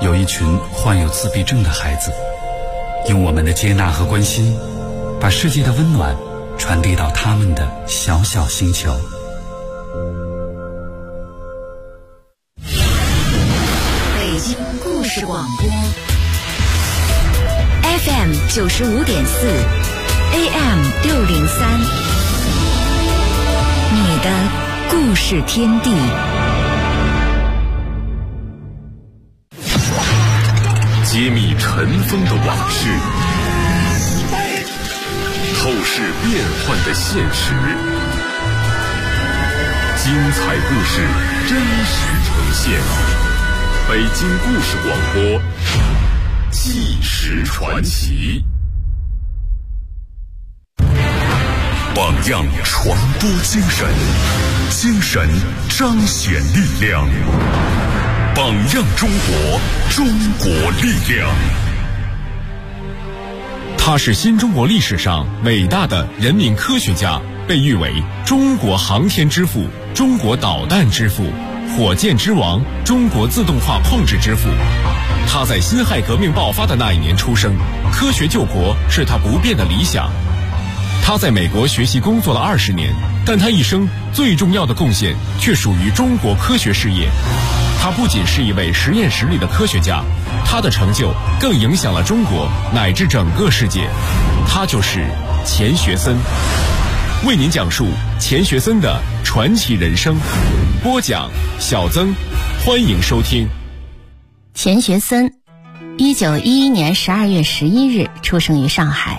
有一群患有自闭症的孩子，用我们的接纳和关心，把世界的温暖传递到他们的小小星球。 北京故事广播 FM 95.4 AM 603，你的故事天地。 揭秘尘封的往事，透视变幻的现实，精彩故事真实呈现。北京故事广播，纪实传奇。榜样传播精神，精神彰显力量。榜样中国，中国力量。他是新中国历史上伟大的人民科学家，被誉为中国航天之父、中国导弹之父、火箭之王、中国自动化控制之父。他在辛亥革命爆发的那一年出生，科学救国是他不变的理想。他在美国学习工作了20年，但他一生最重要的贡献却属于中国科学事业。他不仅是一位实验室里的科学家，他的成就更影响了中国乃至整个世界。他就是钱学森。为您讲述钱学森的传奇人生。播讲小曾，欢迎收听。 钱学森1911年12月11日出生于上海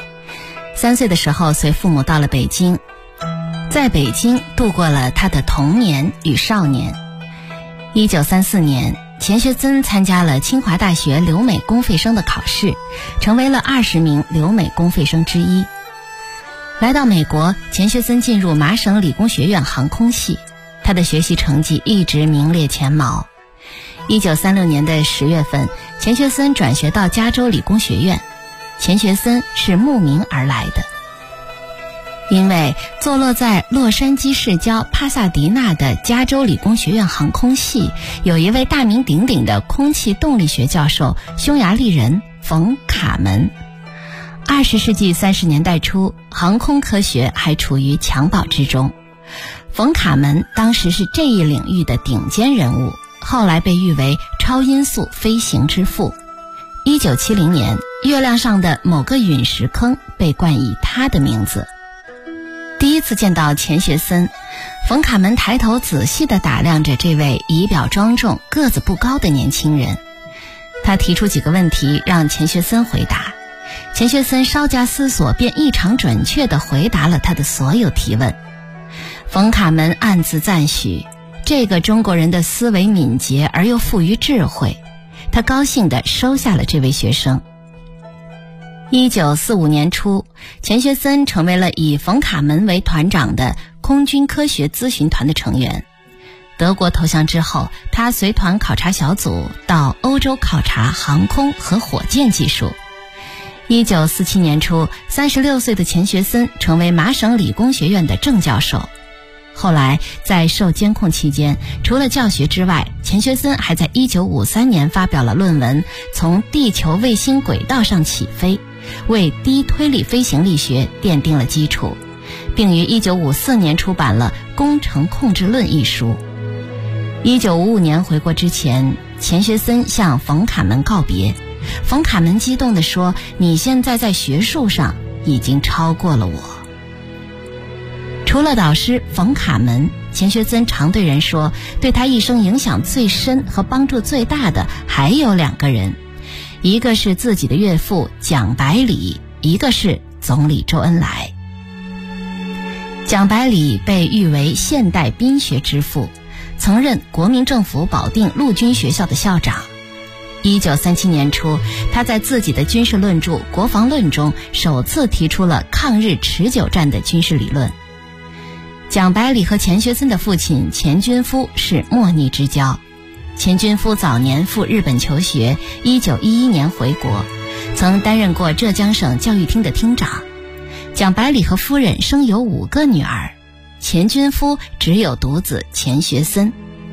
，3岁的时候随父母到了北京，在北京度过了他的童年与少年。1934年，钱学森参加了清华大学留美公费生的考试，成为了20名留美公费生之一。来到美国，钱学森进入麻省理工学院航空系，他的学习成绩一直名列前茅。1936年的10月份，钱学森转学到加州理工学院。钱学森是慕名而来的，因为坐落在洛杉矶市郊帕萨迪纳的加州理工学院航空系有一位大名鼎鼎的空气动力学教授，匈牙利人冯卡门。20世纪30年代初，航空科学还处于襁褓之中。冯卡门当时是这一领域的顶尖人物，后来被誉为超音速飞行之父。1970年，月亮上的某个陨石坑被冠以他的名字。第一次见到钱学森，冯卡门抬头仔细地打量着这位仪表庄重、个子不高的年轻人。他提出几个问题让钱学森回答，钱学森稍加思索便异常准确地回答了他的所有提问。冯卡门暗自赞许这个中国人的思维敏捷而又富于智慧，他高兴地收下了这位学生。1945年初，钱学森成为了以冯卡门为团长的空军科学咨询团的成员。德国投降之后，他随团考察小组到欧洲考察航空和火箭技术。1947年初，36岁的钱学森成为麻省理工学院的正教授。后来在受监控期间，除了教学之外，钱学森还在1953年发表了论文《从地球卫星轨道上起飞》，为低推力飞行力学奠定了基础，并于1954年出版了《工程控制论》一书。1955年回国之前，钱学森向冯卡门告别。冯卡门激动地说：“你现在在学术上已经超过了我。”除了导师冯卡门，钱学森常对人说，对他一生影响最深和帮助最大的还有2个人，一个是自己的岳父蒋百里，一个是总理周恩来。蒋百里被誉为现代兵学之父，曾任国民政府保定陆军学校的校长。1937年初，他在自己的军事论著《国防论》中首次提出了抗日持久战的军事理论。蒋百里和钱学森的父亲钱军夫是莫逆之交。钱军夫早年赴日本求学，1911年回国，曾担任过浙江省教育厅的厅长。蒋百里和夫人生有5个女儿，钱军夫只有独子钱学森。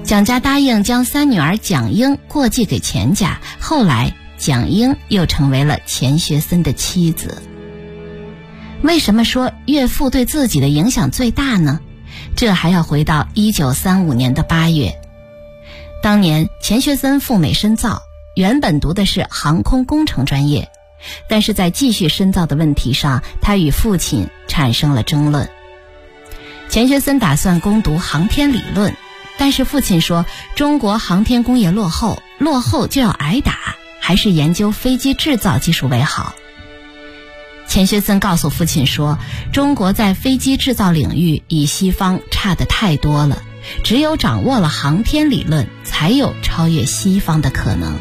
蒋家答应将3女儿蒋英过继给钱家，后来蒋英又成为了钱学森的妻子。为什么说岳父对自己的影响最大呢？这还要回到1935年的8月。当年钱学森赴美深造，原本读的是航空工程专业，但是在继续深造的问题上，他与父亲产生了争论。钱学森打算攻读航天理论，但是父亲说中国航天工业落后就要挨打，还是研究飞机制造技术为好。钱学森告诉父亲说，中国在飞机制造领域比西方差得太多了，只有掌握了航天理论，才有超越西方的可能。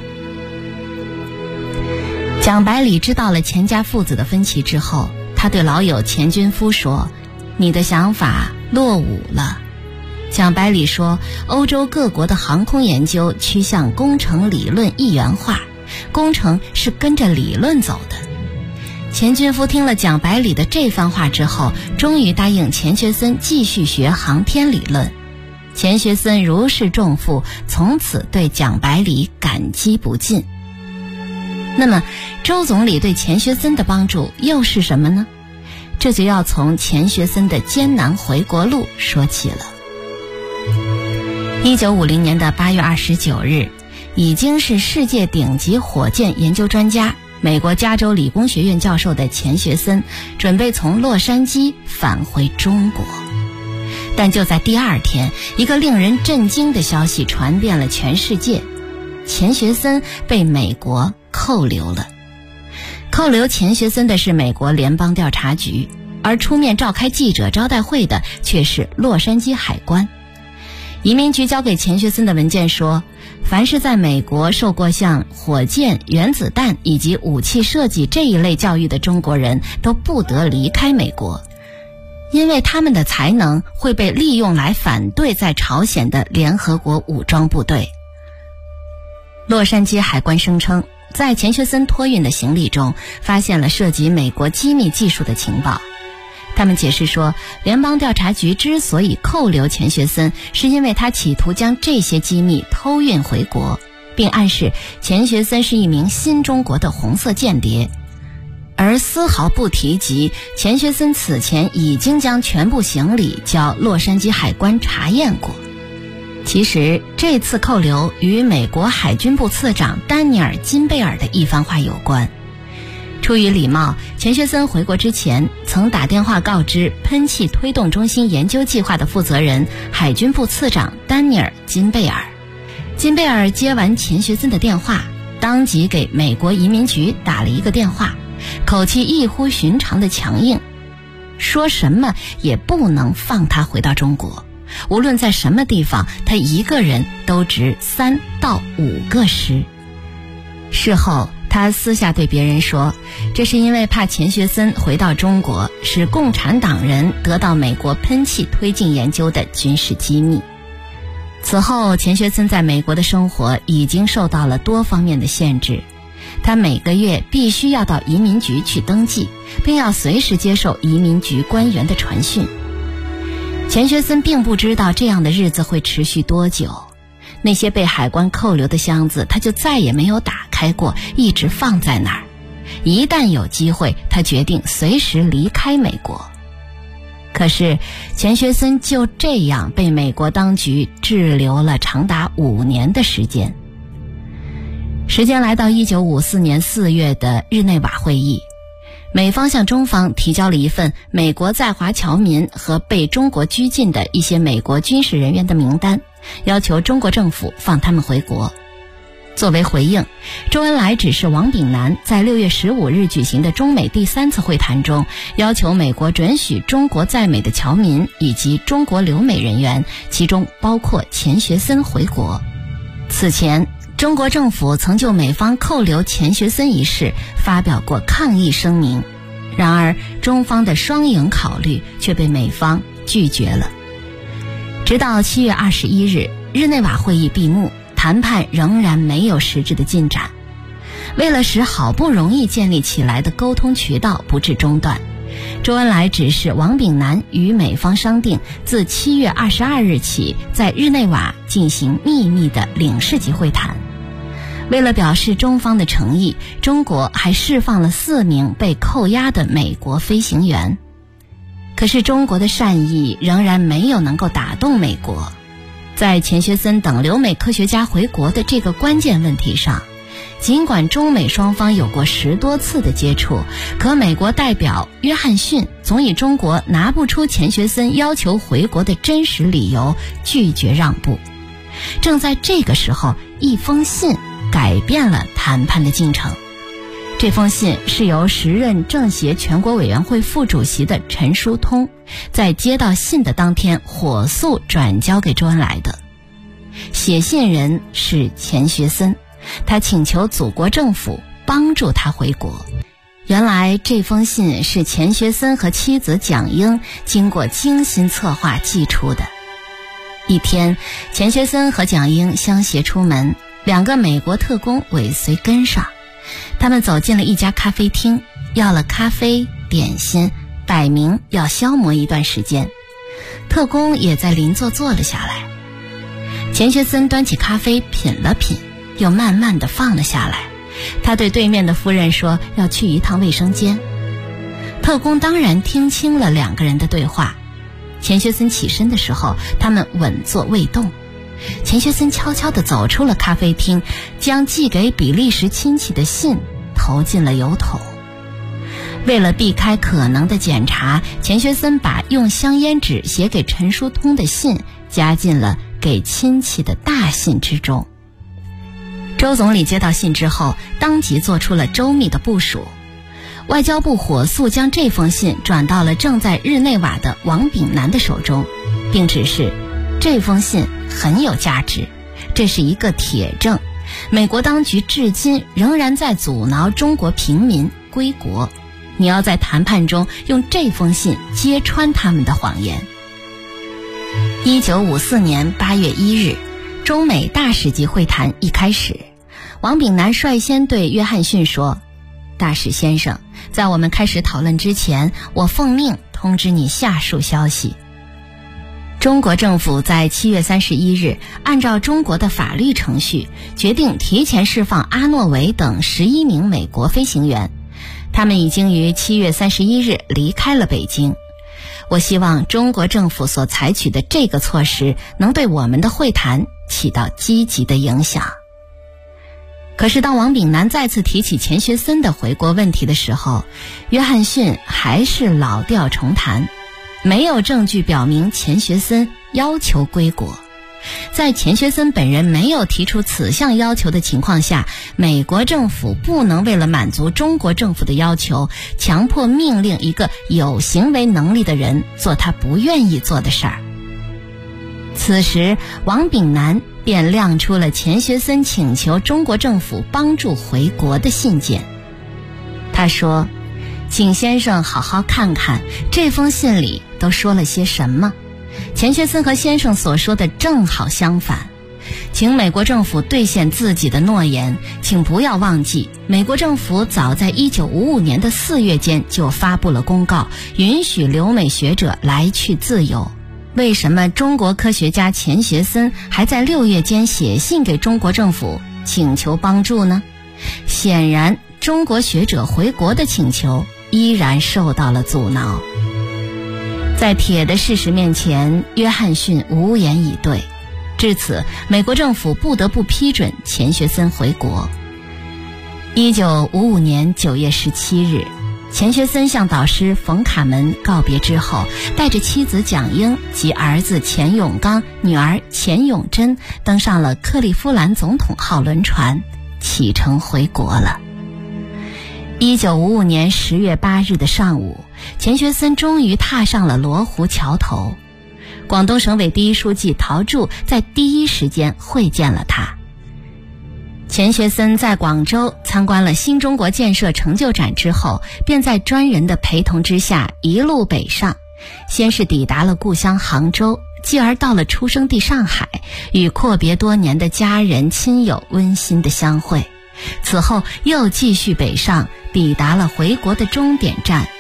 蒋百里知道了钱家父子的分歧之后，他对老友钱均夫说，你的想法落伍了。蒋百里说，欧洲各国的航空研究趋向工程理论一元化，工程是跟着理论走的。钱均夫听了蒋百里的这番话之后，终于答应钱学森继续学航天理论。钱学森如释重负，从此对蒋百里感激不尽。那么周总理对钱学森的帮助又是什么呢？这就要从钱学森的艰难回国路说起了。1950年的8月29日，已经是世界顶级火箭研究专家，美国加州理工学院教授的钱学森准备从洛杉矶返回中国。但就在第2天，一个令人震惊的消息传遍了全世界，钱学森被美国扣留了。扣留钱学森的是美国联邦调查局，而出面召开记者招待会的却是洛杉矶海关。移民局交给钱学森的文件说，凡是在美国受过像火箭、原子弹以及武器设计这一类教育的中国人都不得离开美国，因为他们的才能会被利用来反对在朝鲜的联合国武装部队。洛杉矶海关声称，在钱学森托运的行李中发现了涉及美国机密技术的情报。他们解释说，联邦调查局之所以扣留钱学森，是因为他企图将这些机密偷运回国，并暗示钱学森是一名新中国的红色间谍，而丝毫不提及钱学森此前已经将全部行李交洛杉矶海关查验过。其实这次扣留与美国海军部次长丹尼尔·金贝尔的一番话有关。出于礼貌，钱学森回国之前曾打电话告知喷气推动中心研究计划的负责人海军部次长丹尼尔·金贝尔。金贝尔接完钱学森的电话，当即给美国移民局打了一个电话，口气异乎寻常的强硬，说什么也不能放他回到中国，无论在什么地方，他一个人都值3到5个师。事后他私下对别人说，这是因为怕钱学森回到中国，使共产党人得到美国喷气推进研究的军事机密。此后钱学森在美国的生活已经受到了多方面的限制，他每个月必须要到移民局去登记，并要随时接受移民局官员的传讯。钱学森并不知道这样的日子会持续多久，那些被海关扣留的箱子他就再也没有打开过，一直放在那儿。一旦有机会，他决定随时离开美国。可是钱学森就这样被美国当局滞留了长达5年的时间。时间来到1954年4月的日内瓦会议，美方向中方提交了一份美国在华侨民和被中国拘禁的一些美国军事人员的名单，要求中国政府放他们回国。作为回应，周恩来指示王炳南在6月15日举行的中美第3次会谈中，要求美国准许中国在美的侨民以及中国留美人员，其中包括钱学森回国。此前中国政府曾就美方扣留钱学森一事发表过抗议声明，然而中方的双赢考虑却被美方拒绝了。直到7月21日，日内瓦会议闭幕，谈判仍然没有实质的进展。为了使好不容易建立起来的沟通渠道不致中断， 周恩来指示王炳南与美方商定，自7月22日起在日内瓦进行秘密的领事级会谈。为了表示中方的诚意，中国还释放了4名被扣押的美国飞行员。可是中国的善意仍然没有能够打动美国。在钱学森等留美科学家回国的这个关键问题上，尽管中美双方有过10多次的接触，可美国代表约翰逊总以中国拿不出钱学森要求回国的真实理由，拒绝让步。正在这个时候，一封信改变了谈判的进程。这封信是由时任政协全国委员会副主席的陈书通在接到信的当天火速转交给周恩来的。写信人是钱学森，他请求祖国政府帮助他回国。原来这封信是钱学森和妻子蒋英经过精心策划寄出的。一天，钱学森和蒋英相携出门，2个美国特工尾随跟上。他们走进了一家咖啡厅，要了咖啡、点心，摆明要消磨一段时间。特工也在邻座坐了下来。钱学森端起咖啡品了品，又慢慢地放了下来。他对对面的夫人说要去一趟卫生间。特工当然听清了2个人的对话。钱学森起身的时候，他们稳坐未动。钱学森悄悄地走出了咖啡厅，将寄给比利时亲戚的信投进了邮筒。为了避开可能的检查，钱学森把用香烟纸写给陈书通的信加进了给亲戚的大信之中。周总理接到信之后，当即做出了周密的部署。外交部火速将这封信转到了正在日内瓦的王炳南的手中，并指示这封信很有价值，这是一个铁证，美国当局至今仍然在阻挠中国平民归国，你要在谈判中用这封信揭穿他们的谎言。1954年8月1日，中美大使级会谈一开始，王炳南率先对约翰逊说：大使先生，在我们开始讨论之前，我奉命通知你下述消息。中国政府在7月31日按照中国的法律程序，决定提前释放阿诺维等11名美国飞行员，他们已经于7月31日离开了北京。我希望中国政府所采取的这个措施能对我们的会谈起到积极的影响。可是当王炳南再次提起钱学森的回国问题的时候，约翰逊还是老调重弹，没有证据表明钱学森要求归国。在钱学森本人没有提出此项要求的情况下，美国政府不能为了满足中国政府的要求，强迫命令一个有行为能力的人做他不愿意做的事儿。此时，王炳南便亮出了钱学森请求中国政府帮助回国的信件。他说：请先生好好看看这封信里都说了些什么。钱学森和先生所说的正好相反，请美国政府兑现自己的诺言。请不要忘记，美国政府早在1955年的4月间就发布了公告，允许留美学者来去自由。为什么中国科学家钱学森还在6月间写信给中国政府请求帮助呢？显然，中国学者回国的请求依然受到了阻挠。在铁的事实面前，约翰逊无言以对。至此，美国政府不得不批准钱学森回国。1955年9月17日，钱学森向导师冯卡门告别之后，带着妻子蒋英及儿子钱永刚、女儿钱永贞登上了克利夫兰总统号轮船，启程回国了。1955年10月8日的上午，钱学森终于踏上了罗湖桥头。广东省委第一书记陶铸在第一时间会见了他。钱学森在广州参观了新中国建设成就展之后，便在专人的陪同之下一路北上，先是抵达了故乡杭州，继而到了出生地上海，与阔别多年的家人亲友温馨的相会。此后又继续北上，抵达了回国的终点站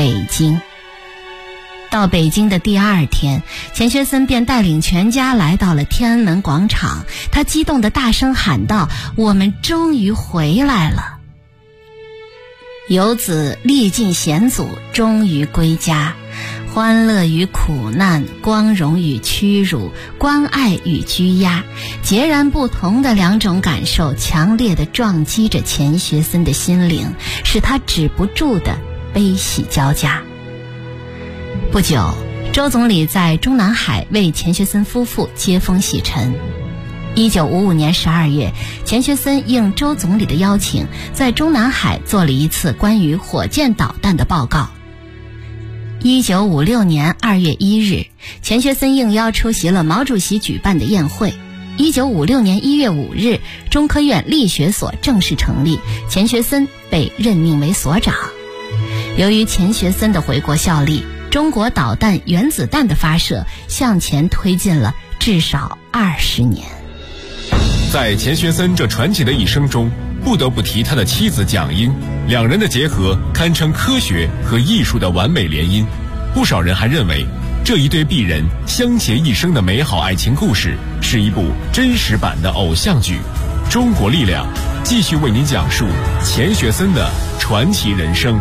北京。到北京的第2天，钱学森便带领全家来到了天安门广场，他激动地大声喊道：“我们终于回来了！游子历尽险阻，终于归家。欢乐与苦难，光荣与屈辱，关爱与拘押，截然不同的2种感受强烈地撞击着钱学森的心灵，使他止不住的悲喜交加。不久，周总理在中南海为钱学森夫妇接风洗尘。1955年12月，钱学森应周总理的邀请，在中南海做了一次关于火箭导弹的报告。1956年2月1日，钱学森应邀出席了毛主席举办的宴会。1956年1月5日，中科院力学所正式成立，钱学森被任命为所长。由于钱学森的回国效力，中国导弹原子弹的发射向前推进了至少20年。 在钱学森这传奇的一生中，不得不提他的妻子蒋英，两人的结合堪称科学和艺术的完美联姻。不少人还认为，这一对璧人相携一生的美好爱情故事是一部真实版的偶像剧。中国力量继续为您讲述钱学森的传奇人生。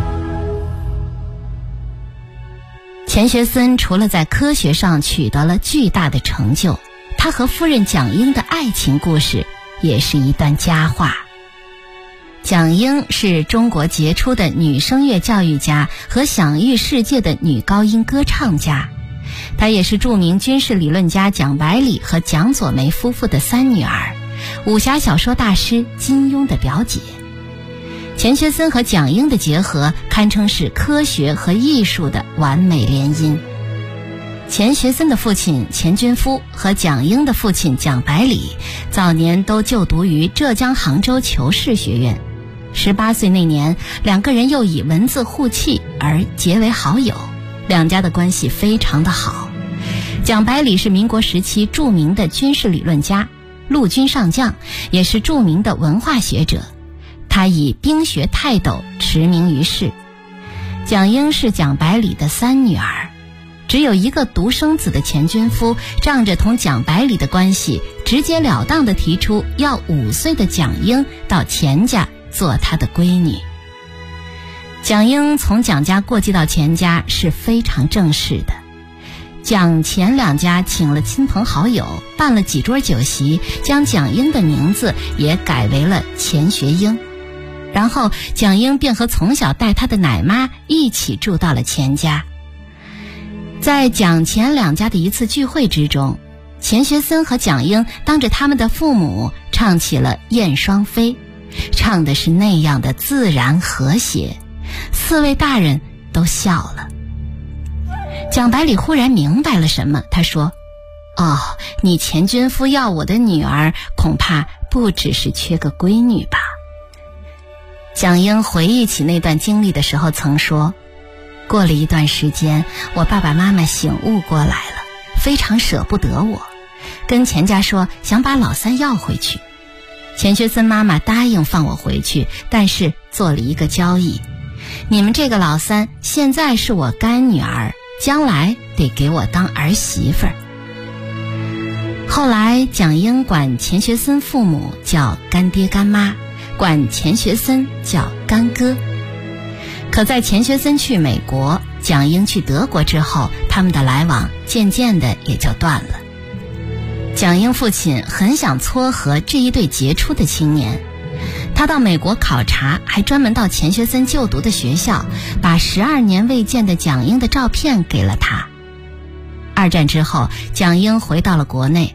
钱学森除了在科学上取得了巨大的成就，他和夫人蒋英的爱情故事也是一段佳话。蒋英是中国杰出的女声乐教育家和享誉世界的女高音歌唱家，她也是著名军事理论家蒋百里和蒋左梅夫妇的3女儿，武侠小说大师金庸的表姐。钱学森和蒋英的结合堪称是科学和艺术的完美联姻。钱学森的父亲钱军夫和蒋英的父亲蒋百里早年都就读于浙江杭州求是学院。18岁那年，2个人又以文字互契而结为好友，2家的关系非常的好。蒋百里是民国时期著名的军事理论家，陆军上将，也是著名的文化学者，他以兵学泰斗驰名于世。蒋英是蒋百里的3女儿，只有一个独生子的钱军夫仗着同蒋百里的关系，直截了当地提出要5岁的蒋英到钱家做他的闺女。蒋英从蒋家过继到钱家是非常正式的，蒋钱2家请了亲朋好友，办了几桌酒席，将蒋英的名字也改为了钱学英。然后蒋英便和从小带他的奶妈一起住到了钱家。在蒋钱2家的一次聚会之中，钱学森和蒋英当着他们的父母唱起了《燕双飞》，唱的是那样的自然和谐，4位大人都笑了。蒋百里忽然明白了什么，他说：“哦，你钱军夫要我的女儿，恐怕不只是缺个闺女吧。”蒋英回忆起那段经历的时候曾说，过了一段时间，我爸爸妈妈醒悟过来了，非常舍不得我，跟钱家说想把老3要回去。钱学森妈妈答应放我回去，但是做了一个交易，你们这个老3现在是我干女儿，将来得给我当儿媳妇儿。后来蒋英管钱学森父母叫干爹干妈，管钱学森叫干哥。可在钱学森去美国，蒋英去德国之后，他们的来往渐渐的也就断了。蒋英父亲很想撮合这一对杰出的青年，他到美国考察，还专门到钱学森就读的学校，把12年未见的蒋英的照片给了他。2战之后，蒋英回到了国内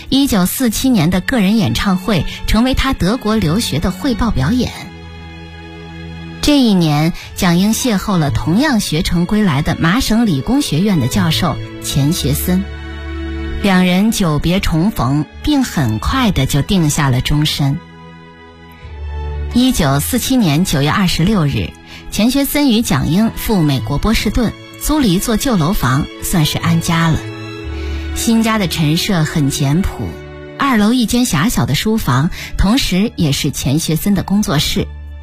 ，1947年的个人演唱会成为他德国留学的汇报表演。这一年，蒋英邂逅了同样学成归来的麻省理工学院的教授钱学森，2人久别重逢，并很快的就定下了终身。1947年9月26日，钱学森与蒋英赴美国波士顿，租了一座旧楼房，算是安家了。新家的陈设很简朴，2楼一间狭小的书房，同时也是钱学森的工作室。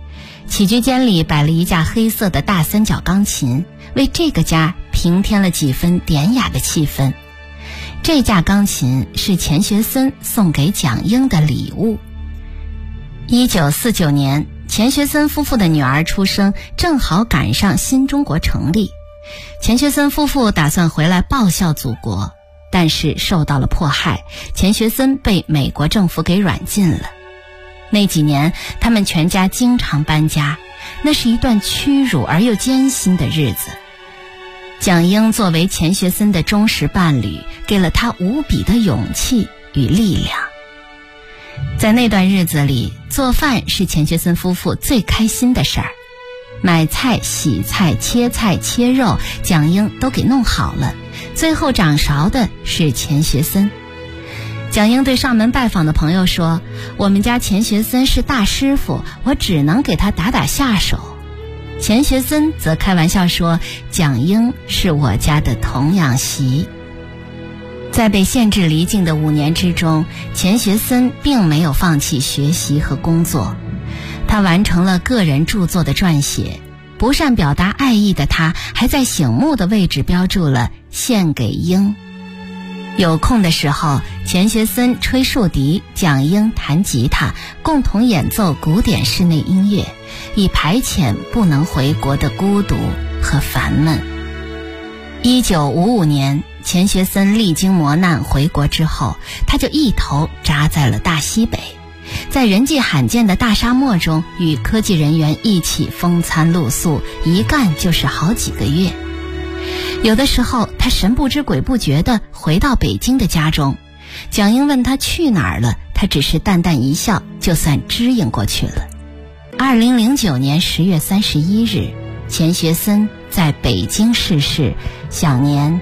起居间里摆了一架黑色的大三角钢琴，为这个家平添了几分典雅的气氛。这架钢琴是钱学森送给蒋英的礼物。1949年，钱学森夫妇的女儿出生，正好赶上新中国成立。钱学森夫妇打算回来报效祖国，但是受到了迫害，钱学森被美国政府给软禁了。那几年，他们全家经常搬家，那是一段屈辱而又艰辛的日子。蒋英作为钱学森的忠实伴侣，给了他无比的勇气与力量。在那段日子里，做饭是钱学森夫妇最开心的事儿。买菜、洗菜、切菜、切肉，蒋英都给弄好了，最后掌勺的是钱学森。蒋英对上门拜访的朋友说，我们家钱学森是大师傅，我只能给他打打下手。钱学森则开玩笑说，蒋英是我家的童养媳。在被限制离境的5年之中，钱学森并没有放弃学习和工作，他完成了个人著作的撰写。不善表达爱意的他，还在醒目的位置标注了献给英。有空的时候，钱学森吹竖笛，蒋英弹吉他，共同演奏古典室内音乐，以排遣不能回国的孤独和烦闷。1955年，钱学森历经磨难回国之后，他就一头扎在了大西北，在人迹罕见的大沙漠中，与科技人员一起风餐露宿，一干就是好几个月。有的时候，他神不知鬼不觉地回到北京的家中，蒋英问他去哪儿了，他只是淡淡一笑，就算支应过去了。2009年10月31日，钱学森在北京逝世，享年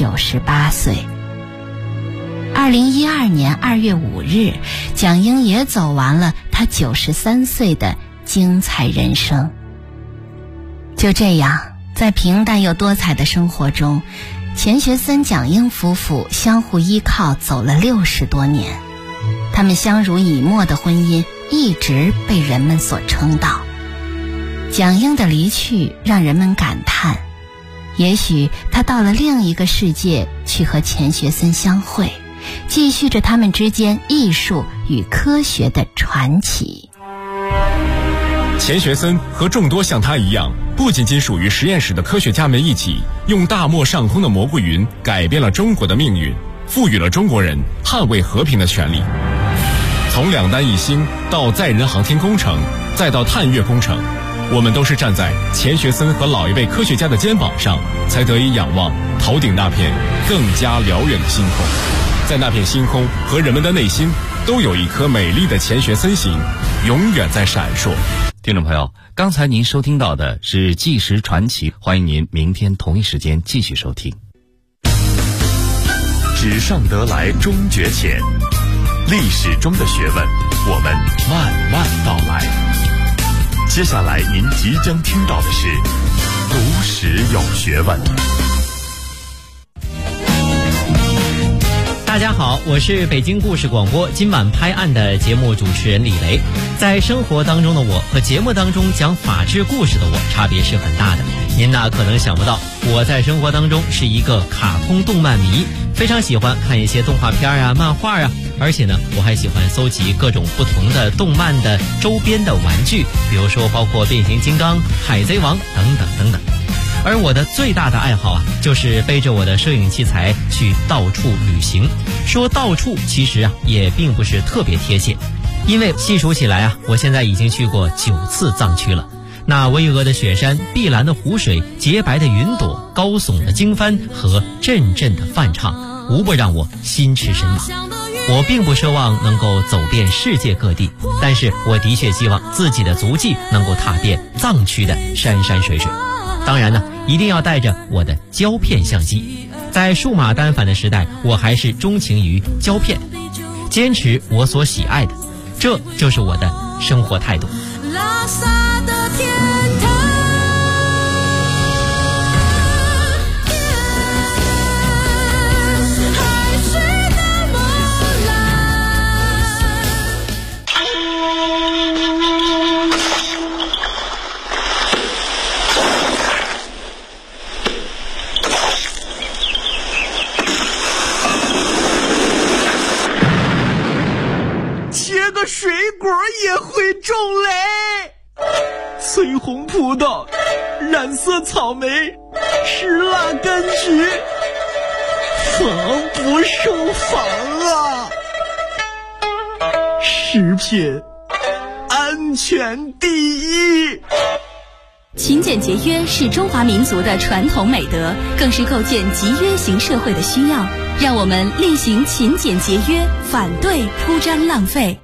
98岁。2012年2月5日，蒋英也走完了他93岁的精彩人生。就这样，在平淡又多彩的生活中，钱学森、蒋英夫妇相互依靠走了60多年，他们相濡以沫的婚姻一直被人们所称道。蒋英的离去让人们感叹，也许他到了另一个世界去和钱学森相会，继续着他们之间艺术与科学的传奇。 钱学森和众多像他一样，不仅仅属于实验室的科学家们一起，用大漠上空的蘑菇云改变了中国的命运，赋予了中国人捍卫和平的权利。从2弹1星到载人航天工程，再到探月工程，我们都是站在钱学森和老一辈科学家的肩膀上，才得以仰望头顶那片更加辽远的星空。在那片星空和人们的内心，都有一颗美丽的钱学森星，永远在闪烁。 听众朋友，刚才您收听到的是纪实传奇，欢迎您明天同一时间继续收听。 纸上得来终觉浅，历史中的学问，我们慢慢道来。接下来您即将听到的是读史有学问。 大家好，我是北京故事广播今晚拍案的节目主持人李雷。在生活当中的我和节目当中讲法治故事的我差别是很大的。您可能想不到，我在生活当中是一个卡通动漫迷，非常喜欢看一些动画片啊、漫画啊，而且呢，我还喜欢搜集各种不同的动漫的周边的玩具，比如说包括变形金刚、海贼王等等等等。而我的最大的爱好就是背着我的摄影器材去到处旅行。说到处其实也并不是特别贴切，因为细数起来我现在已经去过9次藏区了。那巍峨的雪山、碧蓝的湖水、洁白的云朵、高耸的经幡和阵阵的梵唱，无不让我心驰神往。我并不奢望能够走遍世界各地，但是我的确希望自己的足迹能够踏遍藏区的山山水水。当然呢，一定要带着我的胶片相机。在数码单反的时代，我还是钟情于胶片，坚持我所喜爱的，这就是我的生活态度。拉萨的天堂，还是那么蓝。 翠红葡萄，染色草莓，石蜡柑橘，防不胜防啊！食品安全第一。 勤俭节约是中华民族的传统美德，更是构建集约型社会的需要。让我们厉行勤俭节约，反对铺张浪费。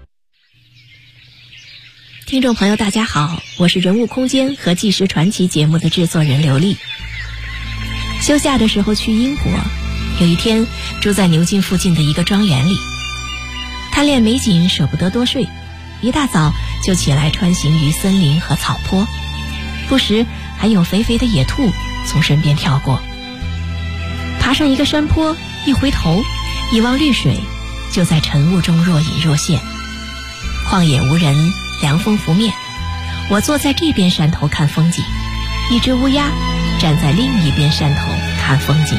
听众朋友大家好，我是人物空间和纪实传奇节目的制作人刘丽。休假的时候去英国，有一天住在牛津附近的一个庄园里，贪恋美景舍不得多睡，一大早就起来穿行于森林和草坡，不时还有肥肥的野兔从身边跳过。爬上一个山坡，一回头一望绿水，就在晨雾中若隐若现。旷野无人，凉风拂面，我坐在这边山头看风景，一只乌鸦站在另一边山头看风景。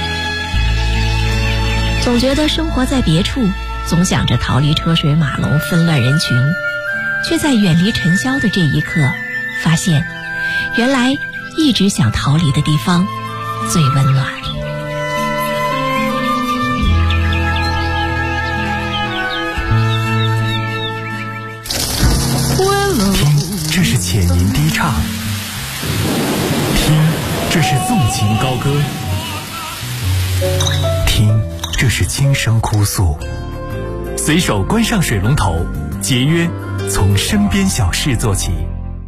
总觉得生活在别处，总想着逃离车水马龙纷乱人群，却在远离尘嚣的这一刻发现，原来一直想逃离的地方最温暖。 听，这是浅吟低唱；听，这是纵情高歌；听，这是轻声哭诉。随手关上水龙头，节约从身边小事做起。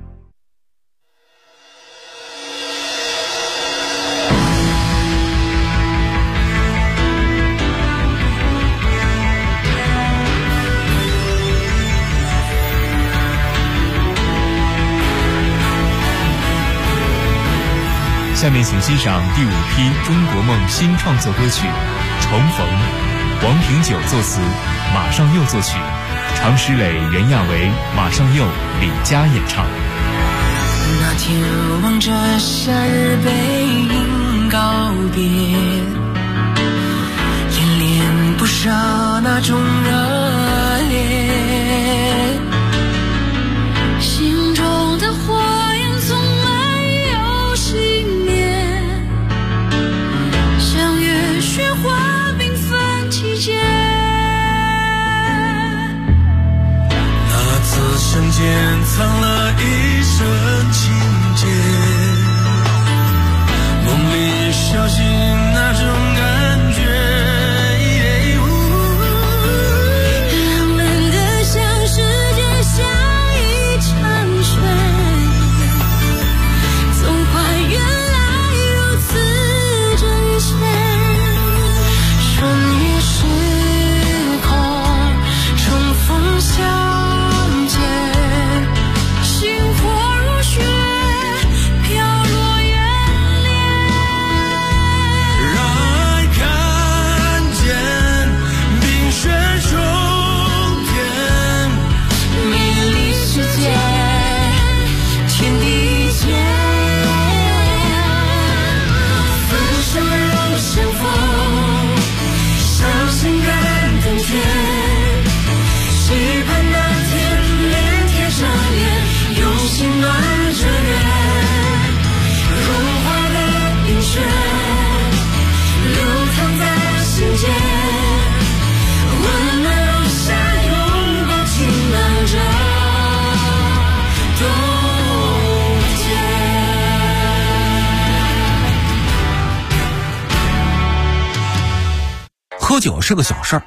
下面请欣赏第5批中国梦新创作歌曲《重逢》，王平久作词，马上佑作曲，常石磊、袁娅维、马上佑、李佳演唱。 那天望着夏日背影告别，演练不少那种热烈，心中的火焰从没有熄灭，像月雪花缤纷季节。 那次相见藏了一生情节，梦里小心那种感觉， 浪漫的像世界像一场水，总怪原来如此真切，瞬移时空重逢相见，心火如雪飘落远恋， 让爱看见冰雪终点， 美丽世界天地间，分手如相逢，伤心感动天，期盼那天脸贴着脸，用心暖着月，融化的冰雪流淌在心间，温暖如夏，拥抱轻暖着冬天。 喝酒是个小事儿，